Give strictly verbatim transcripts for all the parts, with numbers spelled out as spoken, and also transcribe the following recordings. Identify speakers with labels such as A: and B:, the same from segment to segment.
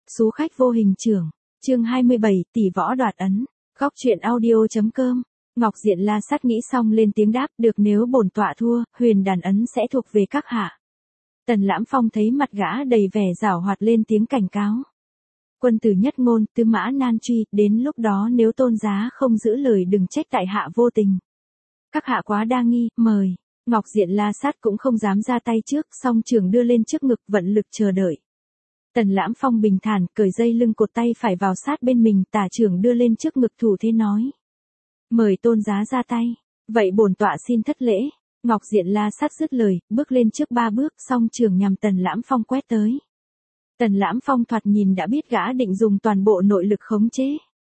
A: Sú khách vô hình trưởng. Chương hai mươi bảy, tỷ võ đoạt ấn. Góc truyện audio.com. Ngọc Diện La Sát nghĩ xong lên tiếng đáp, được, nếu bổn tọa thua, huyền đàn ấn sẽ thuộc về các hạ. Tần Lãm Phong thấy mặt gã đầy vẻ giảo hoạt lên tiếng cảnh cáo. Quân tử nhất ngôn, tứ mã nan truy, đến lúc đó nếu tôn giá không giữ lời đừng trách tại hạ vô tình. Các hạ quá đa nghi, mời. Ngọc Diện La Sát cũng không dám ra tay trước, song trường đưa lên trước ngực vận lực chờ đợi. Tần Lãm Phong bình thản, cởi dây lưng cột tay phải vào sát bên mình, tả trường đưa lên trước ngực thủ thế nói. Mời tôn giá ra tay. Vậy bổn tọa xin thất lễ. Ngọc Diện La Sát dứt lời, bước lên trước ba bước, song trường nhằm Tần Lãm Phong quét tới. Tần Lãm Phong thoạt nhìn đã biết gã định dùng toàn bộ nội lực khống chế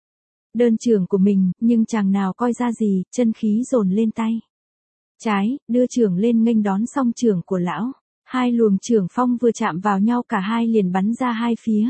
A: đơn trường của mình, nhưng chàng nào coi ra gì, chân khí dồn lên tay trái, đưa trường lên nghênh đón song trường của lão. Hai luồng trường phong vừa chạm vào nhau cả hai liền bắn ra hai phía.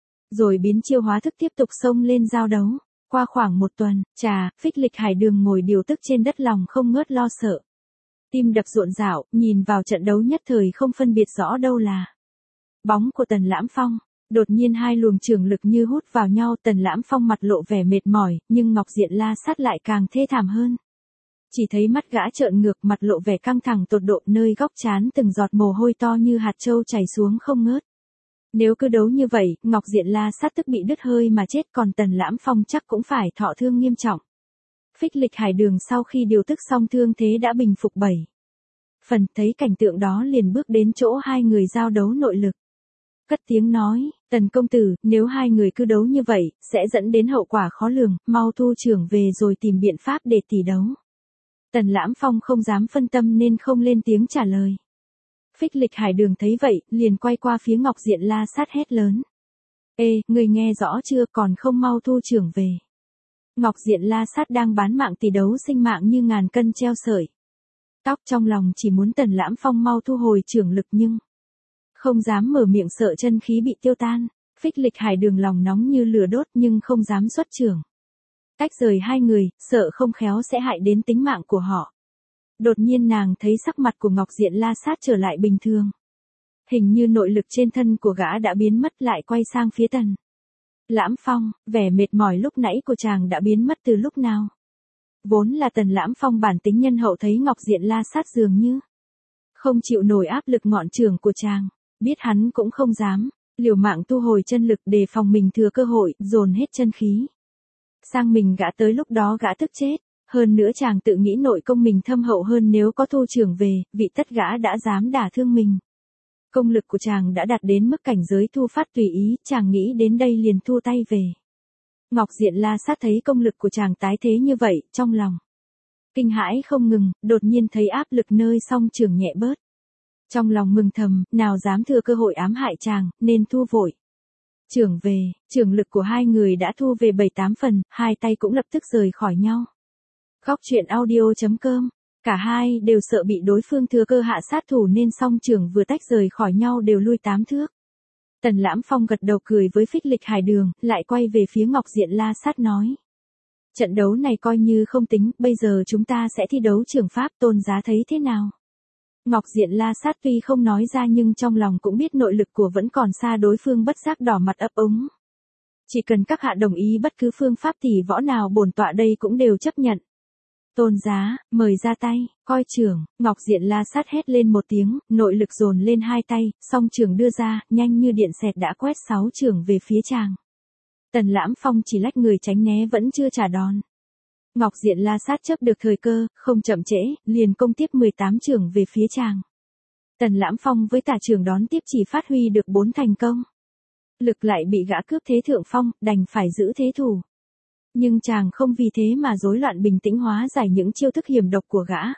A: Rồi biến chiêu hóa thức tiếp tục xông lên giao đấu. Qua khoảng một tuần, trà, Phích Lịch Hải Đường ngồi điều tức trên đất lòng không ngớt lo sợ. Tim đập rộn rạo, nhìn vào trận đấu nhất thời không phân biệt rõ đâu là bóng của Tần Lãm Phong. Đột nhiên hai luồng trường lực như hút vào nhau, Tần Lãm Phong mặt lộ vẻ mệt mỏi, nhưng Ngọc Diện La Sát lại càng thê thảm hơn. Chỉ thấy mắt gã trợn ngược, mặt lộ vẻ căng thẳng tột độ, nơi góc trán từng giọt mồ hôi to như hạt châu chảy xuống không ngớt. Nếu cứ đấu như vậy, Ngọc Diện La Sát tức bị đứt hơi mà chết, còn Tần Lãm Phong chắc cũng phải thọ thương nghiêm trọng. Phích Lịch Hải Đường sau khi điều tức xong thương thế đã bình phục bảy phần, thấy cảnh tượng đó liền bước đến chỗ hai người giao đấu nội lực. Cất tiếng nói, Tần công tử, nếu hai người cứ đấu như vậy, sẽ dẫn đến hậu quả khó lường, mau thu trưởng về rồi tìm biện pháp để tỷ đấu. Tần Lãm Phong không dám phân tâm nên không lên tiếng trả lời. Phích Lịch Hải Đường thấy vậy, liền quay qua phía Ngọc Diện La Sát hét lớn. Ê, người nghe rõ chưa, còn không mau thu trưởng về. Ngọc Diện La Sát đang bán mạng tỷ đấu sinh mạng như ngàn cân treo sợi tóc, trong lòng chỉ muốn Tần Lãm Phong mau thu hồi trưởng lực nhưng không dám mở miệng sợ chân khí bị tiêu tan. Phích Lịch Hải Đường lòng nóng như lửa đốt nhưng không dám xuất trưởng. Tách rời hai người, sợ không khéo sẽ hại đến tính mạng của họ. Đột nhiên nàng thấy sắc mặt của Ngọc Diện La Sát trở lại bình thường. Hình như nội lực trên thân của gã đã biến mất, lại quay sang phía Tần Lãm Phong, vẻ mệt mỏi lúc nãy của chàng đã biến mất từ lúc nào. Vốn là Tần Lãm Phong bản tính nhân hậu, thấy Ngọc Diện La Sát dường như không chịu nổi áp lực ngọn trường của chàng, biết hắn cũng không dám liều mạng thu hồi chân lực để phòng mình thừa cơ hội, dồn hết chân khí sang mình gã, tới lúc đó gã tức chết. Hơn nữa chàng tự nghĩ nội công mình thâm hậu hơn, nếu có thu trưởng về, vị tất gã đã dám đả thương mình. Công lực của chàng đã đạt đến mức cảnh giới thu phát tùy ý, chàng nghĩ đến đây liền thu tay về. Ngọc Diện La Sát thấy công lực của chàng tái thế như vậy, trong lòng kinh hãi không ngừng, đột nhiên thấy áp lực nơi song trường nhẹ bớt. Trong lòng mừng thầm, nào dám thừa cơ hội ám hại chàng, nên thu vội trưởng về. Trường lực của hai người đã thu về bảy tám phần, hai tay cũng lập tức rời khỏi nhau. Góc truyện audio.com. Cả hai đều sợ bị đối phương thừa cơ hạ sát thủ nên song trường vừa tách rời khỏi nhau đều lui tám thước. Tần Lãm Phong gật đầu cười với Phích Lịch Hải Đường, lại quay về phía Ngọc Diện La Sát nói. Trận đấu này coi như không tính, bây giờ chúng ta sẽ thi đấu trường pháp, tôn giá thấy thế nào? Ngọc Diện La Sát tuy không nói ra nhưng trong lòng cũng biết nội lực của vẫn còn xa, đối phương bất giác đỏ mặt ấp úng. Chỉ cần các hạ đồng ý bất cứ phương pháp tỷ võ nào, bổn tọa đây cũng đều chấp nhận. Tôn giá, mời ra tay, coi trưởng. Ngọc Diện La Sát hét lên một tiếng, nội lực dồn lên hai tay, song trường đưa ra, nhanh như điện xẹt đã quét sáu trường về phía chàng. Tần Lãm Phong chỉ lách người tránh né, vẫn chưa trả đòn. Ngọc Diện La Sát chớp được thời cơ, không chậm trễ, liền công tiếp mười tám trường về phía chàng. Tần Lãm Phong với tả trường đón tiếp chỉ phát huy được bốn thành công. Lực lại bị gã cướp thế thượng phong, đành phải giữ thế thủ. Nhưng chàng không vì thế mà rối loạn, bình tĩnh hóa giải những chiêu thức hiểm độc của gã.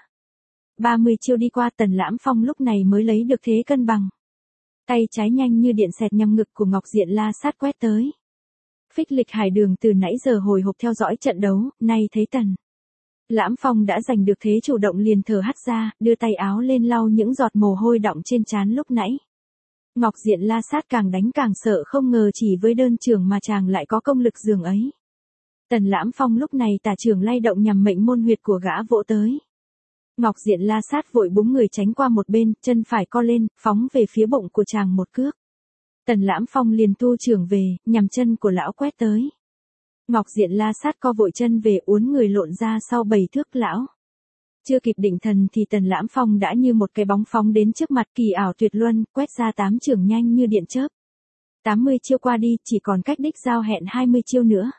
A: ba mươi chiêu đi qua, Tần Lãm Phong lúc này mới lấy được thế cân bằng. Tay trái nhanh như điện xẹt nhằm ngực của Ngọc Diện La Sát quét tới. Phích Lịch Hải Đường từ nãy giờ hồi hộp theo dõi trận đấu, nay thấy Tần Lãm Phong đã giành được thế chủ động liền thở hắt ra, đưa tay áo lên lau những giọt mồ hôi đọng trên trán lúc nãy. Ngọc Diện La Sát càng đánh càng sợ, không ngờ chỉ với đơn trường mà chàng lại có công lực dường ấy. Tần Lãm Phong lúc này tả trường lay động nhằm mệnh môn huyệt của gã vỗ tới. Ngọc Diện La Sát vội búng người tránh qua một bên, chân phải co lên, phóng về phía bụng của chàng một cước. Tần Lãm Phong liền tu trưởng về, nhằm chân của lão quét tới. Ngọc Diện La Sát co vội chân về uốn người lộn ra sau bảy thước lão. Chưa kịp định thần thì Tần Lãm Phong đã như một cái bóng phóng đến trước mặt, kỳ ảo tuyệt luân, quét ra tám chưởng nhanh như điện chớp. tám mươi chiêu qua đi, chỉ còn cách đích giao hẹn hai mươi chiêu nữa.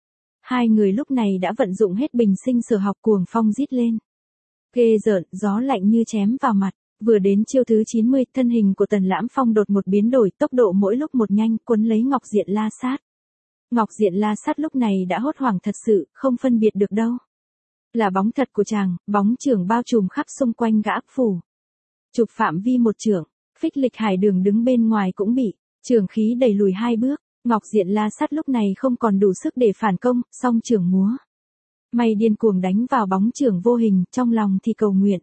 A: Hai người lúc này đã vận dụng hết bình sinh sở học, cuồng phong rít lên. Ghê rợn, gió lạnh như chém vào mặt. Vừa đến chiêu thứ chín mươi, thân hình của Tần Lãm Phong đột một biến đổi, tốc độ mỗi lúc một nhanh, quấn lấy Ngọc Diện La Sát. Ngọc Diện La Sát lúc này đã hốt hoảng thật sự, không phân biệt được đâu. Là bóng thật của chàng, bóng chưởng bao trùm khắp xung quanh gã phủ. Chụp phạm vi một chưởng, Phích Lịch Hải Đường đứng bên ngoài cũng bị chưởng khí đẩy lùi hai bước. Ngọc Diện La Sát lúc này không còn đủ sức để phản công, song chưởng múa. May điên cuồng đánh vào bóng chưởng vô hình, trong lòng thì cầu nguyện.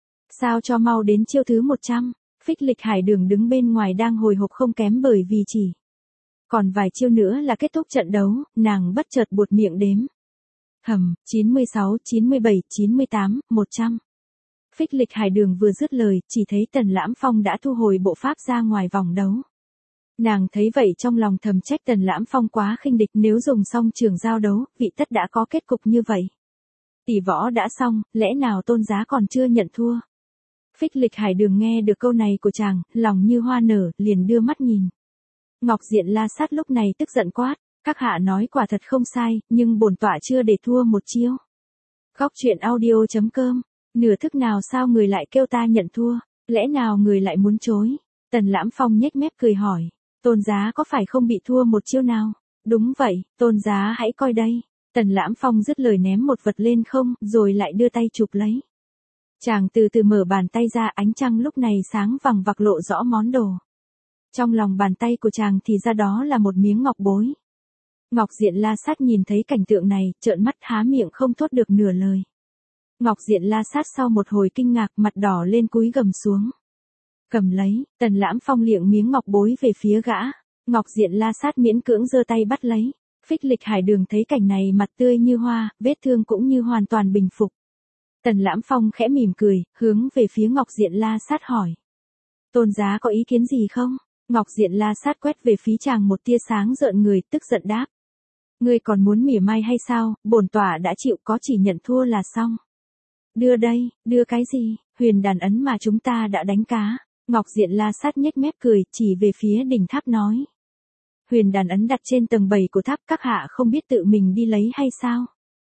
A: Sao cho mau đến chiêu thứ một trăm, Phích Lịch Hải Đường đứng bên ngoài đang hồi hộp không kém, bởi vì chỉ còn vài chiêu nữa là kết thúc trận đấu, nàng bất chợt buột miệng đếm. Hầm, chín mươi sáu, chín mươi bảy, chín mươi tám, một trăm. Phích Lịch Hải Đường vừa dứt lời, chỉ thấy Tần Lãm Phong đã thu hồi bộ pháp ra ngoài vòng đấu. Nàng thấy vậy trong lòng thầm trách Tần Lãm Phong quá khinh địch, nếu dùng xong trường giao đấu, vị tất đã có kết cục như vậy. Tỷ võ đã xong, lẽ nào Tôn Giá còn chưa nhận thua? Phích Lịch Hải Đường nghe được câu này của chàng, lòng như hoa nở, liền đưa mắt nhìn. Ngọc Diện La Sát lúc này tức giận quát, các hạ nói quả thật không sai, nhưng bổn tọa chưa để thua một chiêu. Góc truyện audio chấm com, nửa thức nào sao người lại kêu ta nhận thua, lẽ nào người lại muốn chối? Tần Lãm Phong nhếch mép cười hỏi, Tôn Giá có phải không bị thua một chiêu nào? Đúng vậy, Tôn Giá hãy coi đây. Tần Lãm Phong dứt lời ném một vật lên không, rồi lại đưa tay chụp lấy. Chàng từ từ mở bàn tay ra, ánh trăng lúc này sáng vằng vặc lộ rõ món đồ. Trong lòng bàn tay của chàng thì ra đó là một miếng ngọc bối. Ngọc Diện La Sát nhìn thấy cảnh tượng này, trợn mắt há miệng không thốt được nửa lời. Ngọc Diện La Sát sau một hồi kinh ngạc, mặt đỏ lên cúi gầm xuống. Cầm lấy, Tần Lãm Phong liệng miếng ngọc bối về phía gã. Ngọc Diện La Sát miễn cưỡng giơ tay bắt lấy. Phích Lịch Hải Đường thấy cảnh này mặt tươi như hoa, vết thương cũng như hoàn toàn bình phục. Tần Lãm Phong khẽ mỉm cười, hướng về phía Ngọc Diện La Sát hỏi. Tôn Giá có ý kiến gì không? Ngọc Diện La Sát quét về phía chàng một tia sáng rợn người, tức giận đáp. Ngươi còn muốn mỉa mai hay sao, bổn tọa đã chịu, có chỉ nhận thua là xong. Đưa đây, đưa cái gì, huyền đàn ấn mà chúng ta đã đánh cá. Ngọc Diện La Sát nhếch mép cười, chỉ về phía đỉnh tháp nói. Huyền đàn ấn đặt trên tầng bảy của tháp, các hạ không biết tự mình đi lấy hay sao?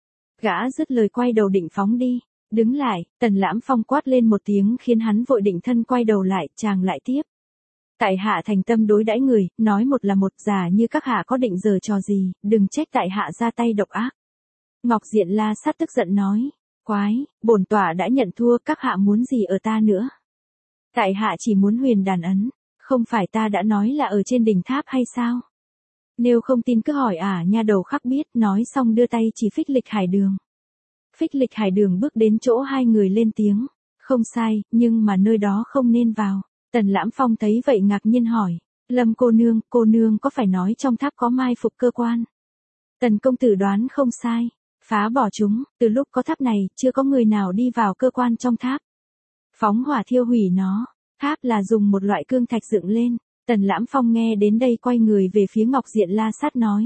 A: Gã dứt lời quay đầu định phóng đi. Đứng lại, Tần Lãm Phong quát lên một tiếng khiến hắn vội định thân quay đầu lại, chàng lại tiếp. Tại hạ thành tâm đối đãi người, nói một là một, giả như các hạ có định giở trò gì, đừng trách tại hạ ra tay độc ác. Ngọc Diện La Sát tức giận nói, quái, bổn tọa đã nhận thua, các hạ muốn gì ở ta nữa? Tại hạ chỉ muốn huyền đàn ấn, không phải ta đã nói là ở trên đỉnh tháp hay sao? Nếu không tin cứ hỏi ả nha đầu khắc biết, nói xong đưa tay chỉ Phích Lịch Hải Đường. Phích Lịch Hải Đường bước đến chỗ hai người lên tiếng, không sai, nhưng mà nơi đó không nên vào. Tần Lãm Phong thấy vậy ngạc nhiên hỏi, Lâm cô nương, cô nương có phải nói trong tháp có mai phục cơ quan? Tần công tử đoán không sai, phá bỏ chúng, từ lúc có tháp này, chưa có người nào đi vào cơ quan trong tháp. Phóng hỏa thiêu hủy nó, tháp là dùng một loại cương thạch dựng lên. Tần Lãm Phong nghe đến đây quay người về phía Ngọc Diện La Sát nói.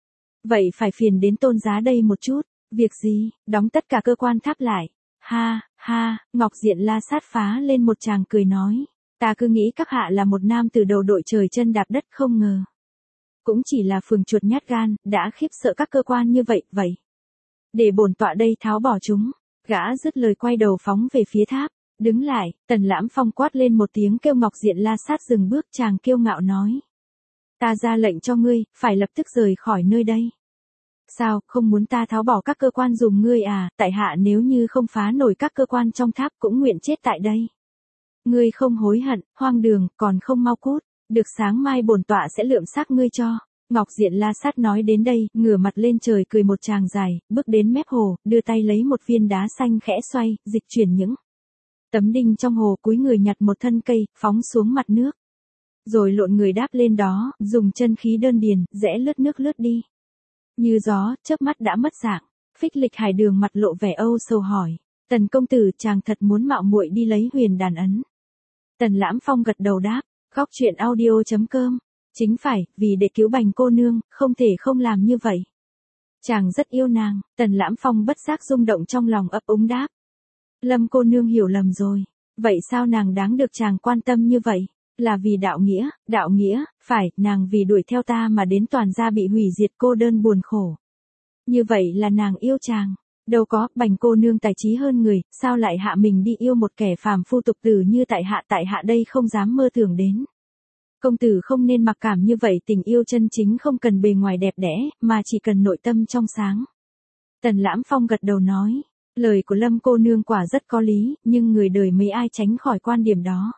A: Vậy phải phiền đến Tôn Giá đây một chút, việc gì, đóng tất cả cơ quan tháp lại. Ha, ha, Ngọc Diện La Sát phá lên một tràng cười nói. Ta cứ nghĩ các hạ là một nam từ đầu đội trời chân đạp đất, không ngờ. Cũng chỉ là phường chuột nhát gan, đã khiếp sợ các cơ quan như vậy, vậy. Để bổn tọa đây tháo bỏ chúng. Gã dứt lời quay đầu phóng về phía tháp. Đứng lại, Tần Lãm Phong quát lên một tiếng kêu Ngọc Diện La Sát dừng bước, chàng kiêu ngạo nói. Ta ra lệnh cho ngươi, phải lập tức rời khỏi nơi đây. Sao, không muốn ta tháo bỏ các cơ quan dùng ngươi à, tại hạ nếu như không phá nổi các cơ quan trong tháp cũng nguyện chết tại đây. Ngươi không hối hận, hoang đường, còn không mau cút, được sáng mai bổn tọa sẽ lượm xác ngươi cho. Ngọc Diện La Sát nói đến đây, ngửa mặt lên trời cười một tràng dài, bước đến mép hồ, đưa tay lấy một viên đá xanh khẽ xoay, dịch chuyển những tấm đinh trong hồ, cúi người nhặt một thân cây, phóng xuống mặt nước. Rồi lộn người đáp lên đó, dùng chân khí đơn điền, rẽ lướt nước lướt đi. Như gió, chớp mắt đã mất dạng. Phích Lịch Hải Đường mặt lộ vẻ âu sầu hỏi. Tần công tử, chàng thật muốn mạo muội đi lấy huyền đàn ấn. Tần Lãm Phong gật đầu đáp. Góc truyện audio chấm com Chính phải, vì để cứu Bành cô nương, không thể không làm như vậy. Chàng rất yêu nàng, Tần Lãm Phong bất giác rung động trong lòng ấp úng đáp. Lâm cô nương hiểu lầm rồi. Vậy sao nàng đáng được chàng quan tâm như vậy? Là vì đạo nghĩa, đạo nghĩa, phải, nàng vì đuổi theo ta mà đến toàn gia bị hủy diệt cô đơn buồn khổ. Như vậy là nàng yêu chàng. Đâu có, Bành cô nương tài trí hơn người, sao lại hạ mình đi yêu một kẻ phàm phu tục tử như tại hạ tại hạ đây không dám mơ tưởng đến. Công tử không nên mặc cảm như vậy, tình yêu chân chính không cần bề ngoài đẹp đẽ, mà chỉ cần nội tâm trong sáng. Tần Lãm Phong gật đầu nói, lời của Lâm cô nương quả rất có lý, nhưng người đời mấy ai tránh khỏi quan điểm đó.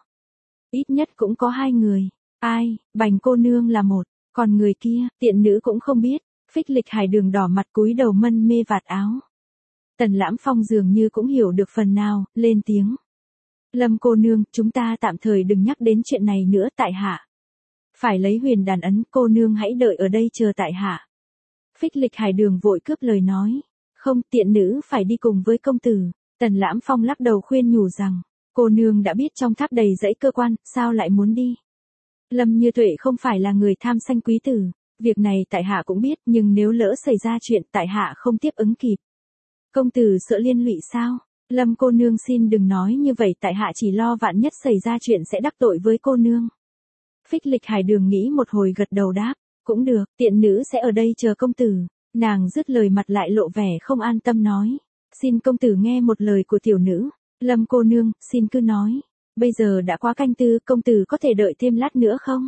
A: Ít nhất cũng có hai người. Ai, Bành cô nương là một, còn người kia, tiện nữ cũng không biết. Phích Lịch Hải Đường đỏ mặt cúi đầu mân mê vạt áo. Tần Lãm Phong dường như cũng hiểu được phần nào, lên tiếng. Lâm cô nương, chúng ta tạm thời đừng nhắc đến chuyện này nữa tại hạ. Phải lấy huyền đàn ấn, cô nương hãy đợi ở đây chờ tại hạ. Phích Lịch Hải Đường vội cướp lời nói. Không, tiện nữ phải đi cùng với công tử. Tần Lãm Phong lắc đầu khuyên nhủ rằng, cô nương đã biết trong tháp đầy dãy cơ quan, sao lại muốn đi? Lâm Như Tuệ không phải là người tham sanh quý tử. Việc này tại hạ cũng biết, nhưng nếu lỡ xảy ra chuyện tại hạ không tiếp ứng kịp. Công tử sợ liên lụy sao? Lâm cô nương xin đừng nói như vậy, tại hạ chỉ lo vạn nhất xảy ra chuyện sẽ đắc tội với cô nương. Phích Lịch Hải Đường nghĩ một hồi gật đầu đáp, cũng được, tiện nữ sẽ ở đây chờ công tử. Nàng dứt lời mặt lại lộ vẻ không an tâm nói, xin công tử nghe một lời của tiểu nữ. Lâm cô nương, xin cứ nói, bây giờ đã quá canh tư, công tử có thể đợi thêm lát nữa không?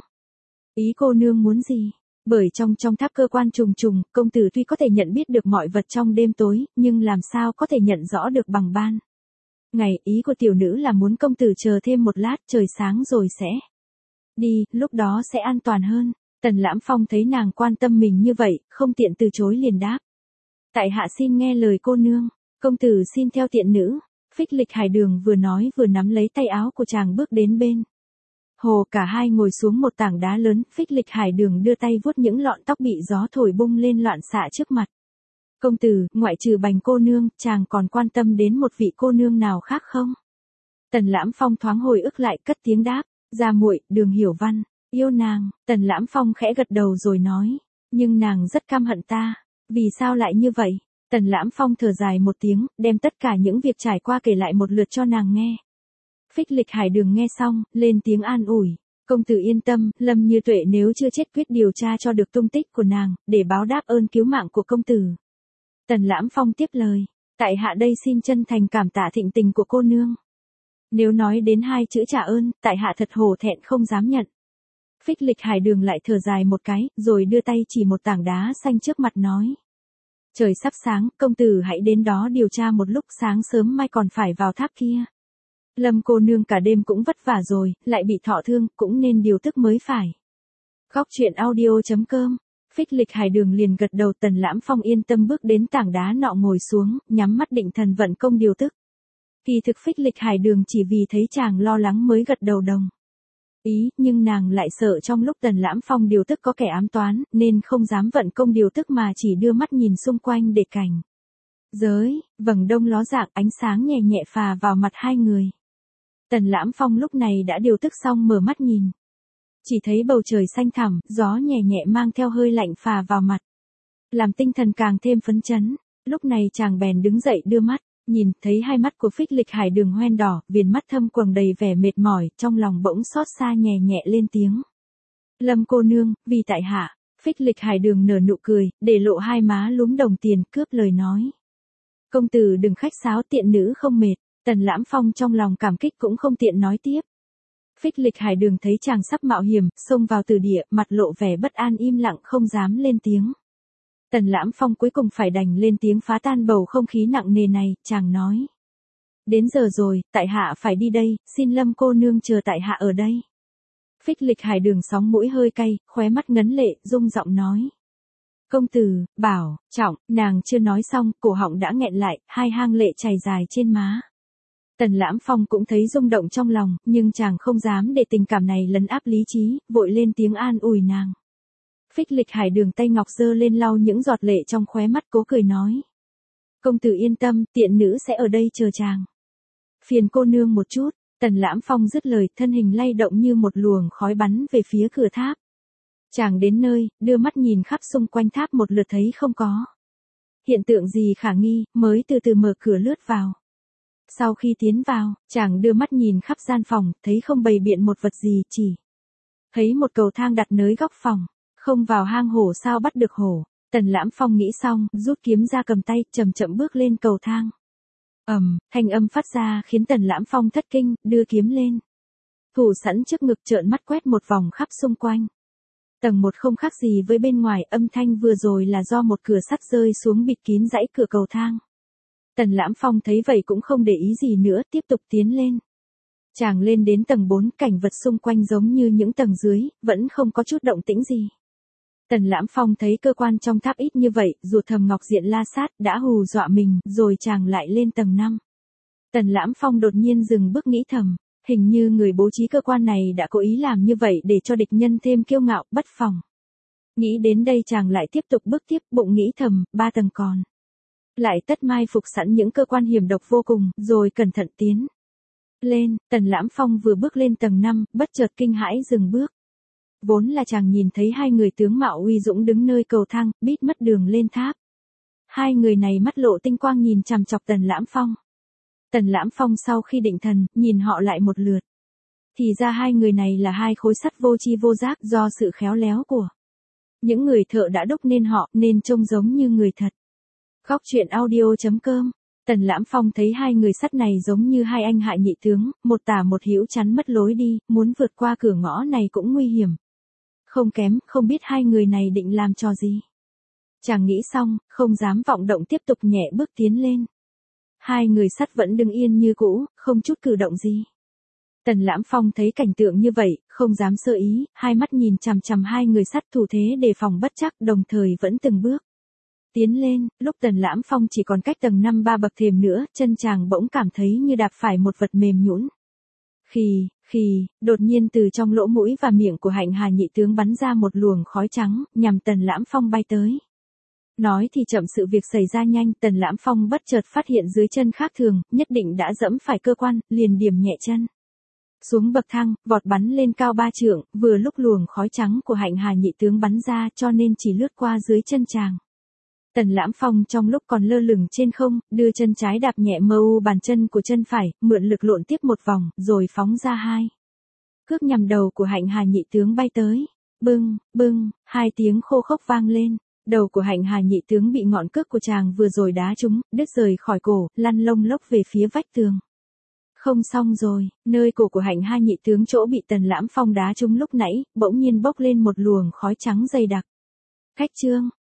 A: Ý cô nương muốn gì? Bởi trong trong tháp cơ quan trùng trùng, công tử tuy có thể nhận biết được mọi vật trong đêm tối, nhưng làm sao có thể nhận rõ được bằng ban. Ngày, ý của tiểu nữ là muốn công tử chờ thêm một lát, trời sáng rồi sẽ đi, lúc đó sẽ an toàn hơn. Tần Lãm Phong thấy nàng quan tâm mình như vậy, không tiện từ chối liền đáp. Tại hạ xin nghe lời cô nương, công tử xin theo tiện nữ. Phích Lịch Hải Đường vừa nói vừa nắm lấy tay áo của chàng bước đến bên. Hồ cả hai ngồi xuống một tảng đá lớn, Phích Lịch Hải Đường đưa tay vuốt những lọn tóc bị gió thổi bung lên loạn xạ trước mặt. Công tử, ngoại trừ Bành cô nương, chàng còn quan tâm đến một vị cô nương nào khác không? Tần Lãm Phong thoáng hồi ức lại cất tiếng đáp, gia muội, Đường Hiểu Văn, yêu nàng. Tần Lãm Phong khẽ gật đầu rồi nói, nhưng nàng rất căm hận ta, vì sao lại như vậy? Tần Lãm Phong thở dài một tiếng, đem tất cả những việc trải qua kể lại một lượt cho nàng nghe. Phích Lịch Hải Đường nghe xong, lên tiếng an ủi. Công tử yên tâm, Lâm Như Tuệ nếu chưa chết quyết điều tra cho được tung tích của nàng, để báo đáp ơn cứu mạng của công tử. Tần Lãm Phong tiếp lời. Tại hạ đây xin chân thành cảm tạ thịnh tình của cô nương. Nếu nói đến hai chữ trả ơn, tại hạ thật hổ thẹn không dám nhận. Phích Lịch Hải Đường lại thở dài một cái, rồi đưa tay chỉ một tảng đá xanh trước mặt nói. Trời sắp sáng, công tử hãy đến đó điều tra một lúc, sáng sớm mai còn phải vào tháp kia. Lâm cô nương cả đêm cũng vất vả rồi, lại bị thọ thương, cũng nên điều tức mới phải. Góc truyện audio chấm com. Phích Lịch Hải Đường liền gật đầu. Tần Lãm Phong yên tâm bước đến tảng đá nọ ngồi xuống, nhắm mắt định thần vận công điều tức. Kỳ thực Phích Lịch Hải Đường chỉ vì thấy chàng lo lắng mới gật đầu đồng ý, nhưng nàng lại sợ trong lúc Tần Lãm Phong điều tức có kẻ ám toán, nên không dám vận công điều tức mà chỉ đưa mắt nhìn xung quanh để cảnh giới, vầng đông ló dạng, ánh sáng nhẹ nhẹ phà vào mặt hai người. Tần Lãm Phong lúc này đã điều tức xong mở mắt nhìn. Chỉ thấy bầu trời xanh thẳm, gió nhẹ nhẹ mang theo hơi lạnh phà vào mặt. Làm tinh thần càng thêm phấn chấn. Lúc này chàng bèn đứng dậy đưa mắt, nhìn thấy hai mắt của Phích Lịch Hải Đường hoen đỏ, viền mắt thâm quầng đầy vẻ mệt mỏi, trong lòng bỗng xót xa nhẹ nhẹ lên tiếng. Lâm cô nương, vì tại hạ. Phích Lịch Hải Đường nở nụ cười, để lộ hai má lúm đồng tiền, cướp lời nói. Công tử đừng khách sáo, tiện nữ không mệt. Tần Lãm Phong trong lòng cảm kích cũng không tiện nói tiếp. Phích Lịch Hải Đường thấy chàng sắp mạo hiểm, xông vào từ địa, mặt lộ vẻ bất an im lặng không dám lên tiếng. Tần Lãm Phong cuối cùng phải đành lên tiếng phá tan bầu không khí nặng nề này, chàng nói. Đến giờ rồi, tại hạ phải đi đây, xin Lâm cô nương chờ tại hạ ở đây. Phích Lịch Hải Đường sóng mũi hơi cay, khóe mắt ngấn lệ, rung giọng nói. Công tử, bảo, trọng, nàng chưa nói xong, cổ họng đã nghẹn lại, hai hang lệ chảy dài trên má. Tần Lãm Phong cũng thấy rung động trong lòng, nhưng chàng không dám để tình cảm này lấn áp lý trí, vội lên tiếng an ủi nàng. Phích Lịch Hải Đường tay ngọc giơ lên lau những giọt lệ trong khóe mắt, cố cười nói. Công tử yên tâm, tiện nữ sẽ ở đây chờ chàng. Phiền cô nương một chút. Tần Lãm Phong dứt lời, thân hình lay động như một luồng khói bắn về phía cửa tháp. Chàng đến nơi, đưa mắt nhìn khắp xung quanh tháp một lượt thấy không có hiện tượng gì khả nghi, mới từ từ mở cửa lướt vào. Sau khi tiến vào, chàng đưa mắt nhìn khắp gian phòng, thấy không bày biện một vật gì, chỉ thấy một cầu thang đặt nơi góc phòng. Không vào hang hổ sao bắt được hổ. Tần Lãm Phong nghĩ xong, rút kiếm ra cầm tay, chậm chậm bước lên cầu thang. Ầm, thanh âm phát ra khiến Tần Lãm Phong thất kinh, đưa kiếm lên. Thủ sẵn trước ngực, trợn mắt quét một vòng khắp xung quanh. Tầng một không khác gì với bên ngoài, âm thanh vừa rồi là do một cửa sắt rơi xuống bịt kín dãy cửa cầu thang. Tần Lãm Phong thấy vậy cũng không để ý gì nữa, tiếp tục tiến lên. Chàng lên đến tầng bốn, cảnh vật xung quanh giống như những tầng dưới, vẫn không có chút động tĩnh gì. Tần Lãm Phong thấy cơ quan trong tháp ít như vậy, ruột thầm Ngọc Diện La Sát đã hù dọa mình, rồi chàng lại lên tầng năm. Tần Lãm Phong đột nhiên dừng bước nghĩ thầm, hình như người bố trí cơ quan này đã cố ý làm như vậy để cho địch nhân thêm kiêu ngạo, bất phòng. Nghĩ đến đây chàng lại tiếp tục bước tiếp, bụng nghĩ thầm, ba tầng còn lại tất mai phục sẵn những cơ quan hiểm độc vô cùng, rồi cẩn thận tiến lên. Tần Lãm Phong vừa bước lên tầng năm, bất chợt kinh hãi dừng bước. Vốn là chàng nhìn thấy hai người tướng mạo uy dũng đứng nơi cầu thang, bít mất đường lên tháp. Hai người này mắt lộ tinh quang nhìn chằm chọc Tần Lãm Phong. Tần Lãm Phong sau khi định thần, nhìn họ lại một lượt. Thì ra hai người này là hai khối sắt vô tri vô giác, do sự khéo léo của những người thợ đã đúc nên họ, nên trông giống như người thật. Góc truyện audio chấm com. Tần Lãm Phong thấy hai người sắt này giống như hai anh hại nhị tướng, một tả một hữu chắn mất lối đi, muốn vượt qua cửa ngõ này cũng nguy hiểm. Không kém, không biết hai người này định làm trò gì. Chàng nghĩ xong, không dám vọng động, tiếp tục nhẹ bước tiến lên. Hai người sắt vẫn đứng yên như cũ, không chút cử động gì. Tần Lãm Phong thấy cảnh tượng như vậy, không dám sơ ý, hai mắt nhìn chằm chằm hai người sắt, thủ thế đề phòng bất chắc, đồng thời vẫn từng bước tiến lên. Lúc Tần Lãm Phong chỉ còn cách tầng năm ba bậc thềm nữa, chân chàng bỗng cảm thấy như đạp phải một vật mềm nhũn. Khì, khì, đột nhiên từ trong lỗ mũi và miệng của Hạnh Hà nhị tướng bắn ra một luồng khói trắng, nhằm Tần Lãm Phong bay tới. Nói thì chậm, sự việc xảy ra nhanh, Tần Lãm Phong bất chợt phát hiện dưới chân khác thường, nhất định đã dẫm phải cơ quan, liền điểm nhẹ chân xuống bậc thang, vọt bắn lên cao ba trượng, vừa lúc luồng khói trắng của Hạnh Hà nhị tướng bắn ra, cho nên chỉ lướt qua dưới chân chàng. Tần Lãm Phong trong lúc còn lơ lửng trên không, đưa chân trái đạp nhẹ mờ u bàn chân của chân phải, mượn lực lộn tiếp một vòng, rồi phóng ra hai cước nhằm đầu của Hạnh Hà nhị tướng bay tới. Bưng, bưng, hai tiếng khô khốc vang lên. Đầu của Hạnh Hà nhị tướng bị ngọn cước của chàng vừa rồi đá trúng, đứt rời khỏi cổ, lăn lông lốc về phía vách tường. Không xong rồi, nơi cổ của Hạnh Hà nhị tướng chỗ bị Tần Lãm Phong đá trúng lúc nãy, bỗng nhiên bốc lên một luồng khói trắng dày đặc. Khách trương,